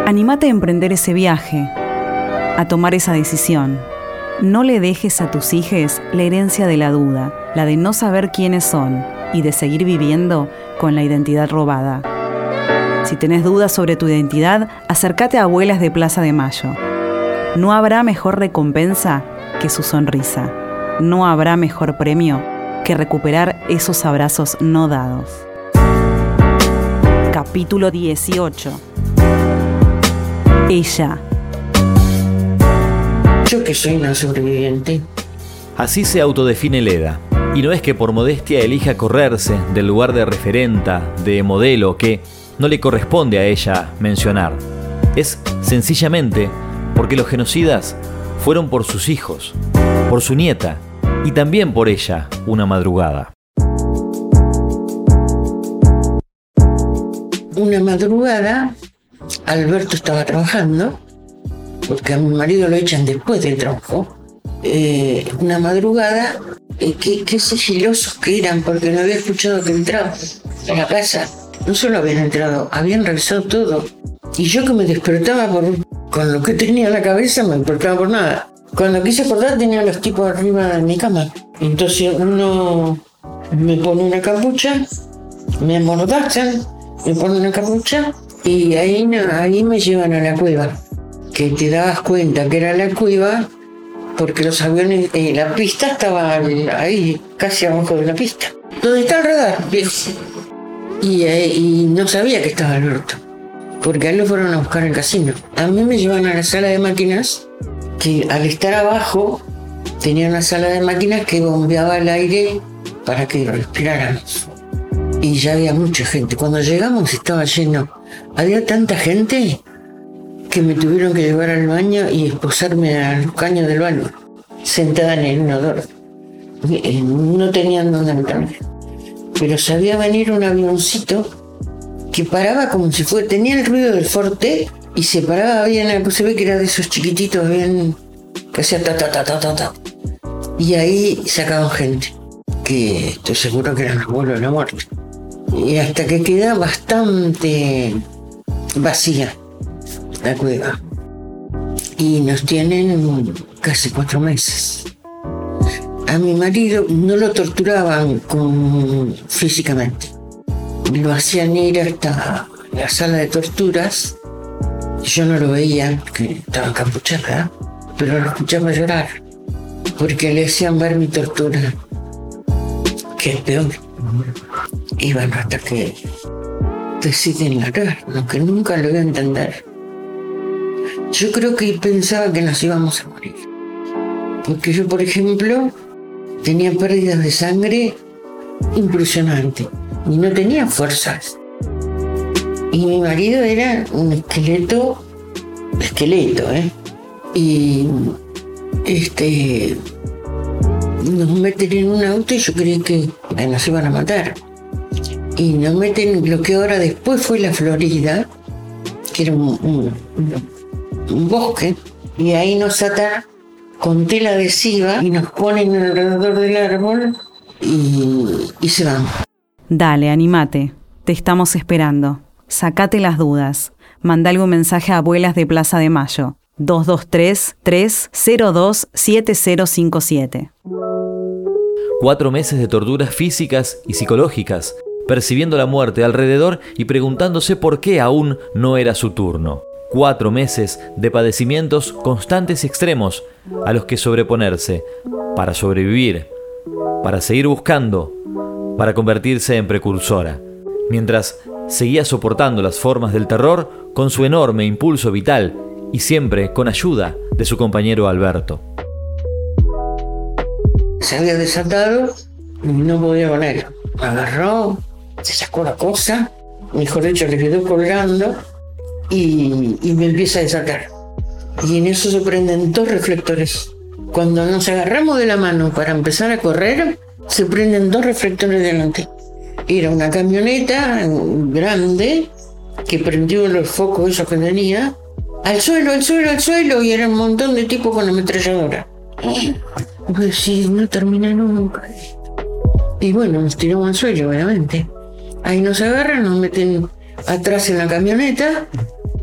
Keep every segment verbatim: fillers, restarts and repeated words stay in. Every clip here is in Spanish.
Anímate a emprender ese viaje, a tomar esa decisión. No le dejes a tus hijos la herencia de la duda, la de no saber quiénes son y de seguir viviendo con la identidad robada. Si tenés dudas sobre tu identidad, acércate a Abuelas de Plaza de Mayo. No habrá mejor recompensa que su sonrisa. No habrá mejor premio que recuperar esos abrazos no dados. Capítulo dieciocho. Ella. Yo que soy una sobreviviente. Así se autodefine Leda. Y no es que por modestia elija correrse del lugar de referenta, de modelo, que no le corresponde a ella mencionar. Es sencillamente porque los genocidas fueron por sus hijos, por su nieta y también por ella una madrugada. Una madrugada, Alberto estaba trabajando, porque a mi marido lo echan después del trabajo. Eh, una madrugada, eh, qué, qué sigilosos que eran, porque no había escuchado que entraban a la casa. No solo habían entrado, habían revisado todo. Y yo que me despertaba por, con lo que tenía en la cabeza, me despertaba por nada. Cuando quise acordar tenía a los tipos arriba de mi cama. Entonces uno me pone una capucha, me amordazan, me pone una capucha y ahí, ahí me llevan a la cueva. Que te dabas cuenta que era la cueva porque los aviones, eh, la pista estaba ahí, casi abajo de la pista. ¿Dónde está el radar, viejo? Y, eh, y no sabía que estaba Alberto, porque a él lo fueron a buscar al casino. A mí me llevan a la sala de máquinas, que al estar abajo tenía una sala de máquinas que bombeaba el aire para que respiráramos. Y ya había mucha gente. Cuando llegamos estaba lleno. Había tanta gente que me tuvieron que llevar al baño y esposarme a los caños del baño, sentada en el inodoro. No tenían dónde meterme. Pero sabía venir un avioncito que paraba como si fuera, tenía el ruido del Forte y se paraba bien, se ve que era de esos chiquititos bien, que hacía ta ta ta ta ta ta. Y ahí sacaban gente, que estoy seguro que eran los vuelos de la muerte. Y hasta que queda bastante vacía la cueva. Y nos tienen casi cuatro meses. A mi marido no lo torturaban con, físicamente. Lo hacían ir hasta la sala de torturas. Yo no lo veía porque estaba encapuchada, pero lo escuchaba llorar porque le hacían ver mi tortura, que es peor. Y bueno, hasta que deciden largar, lo que nunca lo voy a entender. Yo creo que pensaba que nos íbamos a morir. Porque yo, por ejemplo, tenía pérdidas de sangre impresionantes y no tenía fuerzas. Y mi marido era un esqueleto, esqueleto, ¿eh? Y este, nos meten en un auto y yo creí que nos iban a matar. Y nos meten lo que ahora después fue la Florida, que era un, un, un bosque, y ahí nos atan con tela adhesiva y nos ponen alrededor del árbol y, y se van. Dale, anímate. Te estamos esperando. Sacate las dudas. Manda algún mensaje a Abuelas de Plaza de Mayo. dos dos tres, tres cero dos, siete cero cinco siete. Cuatro meses de torturas físicas y psicológicas, percibiendo la muerte alrededor y preguntándose por qué aún no era su turno. Cuatro meses de padecimientos constantes y extremos a los que sobreponerse para sobrevivir, para seguir buscando, para convertirse en precursora, mientras seguía soportando las formas del terror con su enorme impulso vital y siempre con ayuda de su compañero Alberto. Se había desatado y no podía con él. Agarró, se sacó la cosa, mejor dicho, le quedó colgando y, y me empieza a desatar. Y en eso se prenden dos reflectores. Cuando nos agarramos de la mano para empezar a correr, se prenden dos reflectores delante. Era una camioneta grande que prendió los focos esos que tenía. Al suelo, al suelo, al suelo. Y era un montón de tipos con ametralladora. Pues sí, no termina nunca. Y bueno, nos tiramos al suelo, obviamente. Ahí nos agarran, nos meten atrás en la camioneta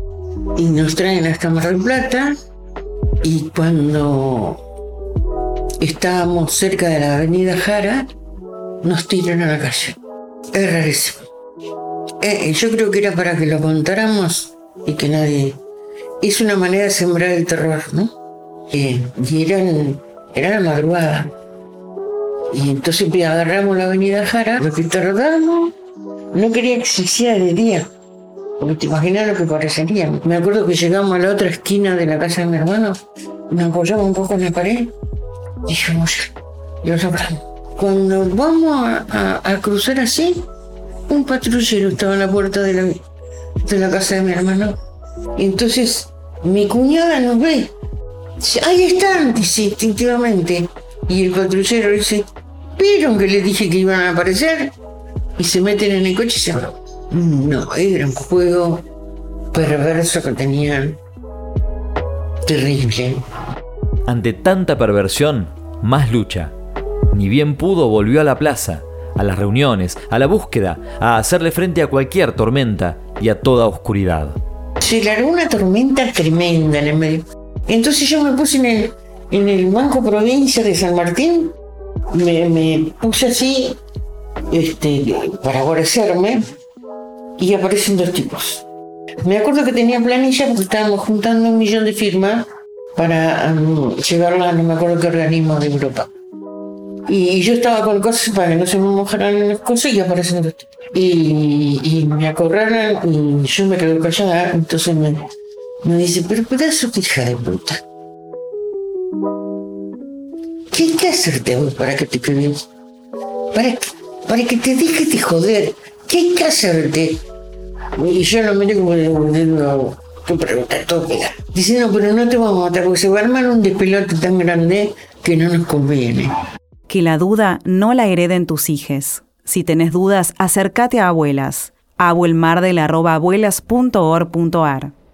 y nos traen hasta Mar del Plata, y cuando estábamos cerca de la avenida Jara, nos tiran a la calle. Es rarísimo. Eh, yo creo que era para que lo contáramos y que nadie... Es una manera de sembrar el terror, ¿no? Eh, y eran, era la madrugada. Y entonces agarramos la avenida Jara, lo que tardamos, no quería que se hiciera de día, porque te imaginas lo que parecería. Me acuerdo que llegamos a la otra esquina de la casa de mi hermano, nos apoyamos un poco en la pared, y dijimos, y lo soplamos. Cuando vamos a, a, a cruzar así, un patrullero estaba en la puerta de la, de la casa de mi hermano. Y entonces mi cuñada nos ve. Dice, ahí están, dice instintivamente. Y el patrullero dice, ¿vieron que les dije que iban a aparecer? Y se meten en el coche y se van. No, era un juego perverso que tenían. Terrible. Ante tanta perversión, más lucha. Ni bien pudo, volvió a la plaza, a las reuniones, a la búsqueda, a hacerle frente a cualquier tormenta y a toda oscuridad. Se largó una tormenta tremenda en el medio. Entonces yo me puse en el, en el Banco Provincia de San Martín, me, me puse así este, para guarecerme, y aparecen dos tipos. Me acuerdo que tenía planilla porque estábamos juntando un millón de firmas para um, llevarla a no me acuerdo qué organismo de Europa. Y yo estaba con cosas para que no se me mojaran las cosas y aparecen dos tipos. Y, y me acorralan y yo me quedé callada. Entonces me, me dice, pero pedazo de hija de puta. ¿Qué hay que hacerte vos para que te quedes? Para que, para que te dejes de joder. ¿Qué hay que hacerte? Y yo lo miré como diciendo, tu pregunta estúpida. Dice, no, pero no te vamos a matar porque se va a armar un despelote tan grande que no nos conviene. Que la duda no la hereden tus hijes. Si tenés dudas, acércate a Abuelas. abuelmardel arroba abuelas punto org punto ar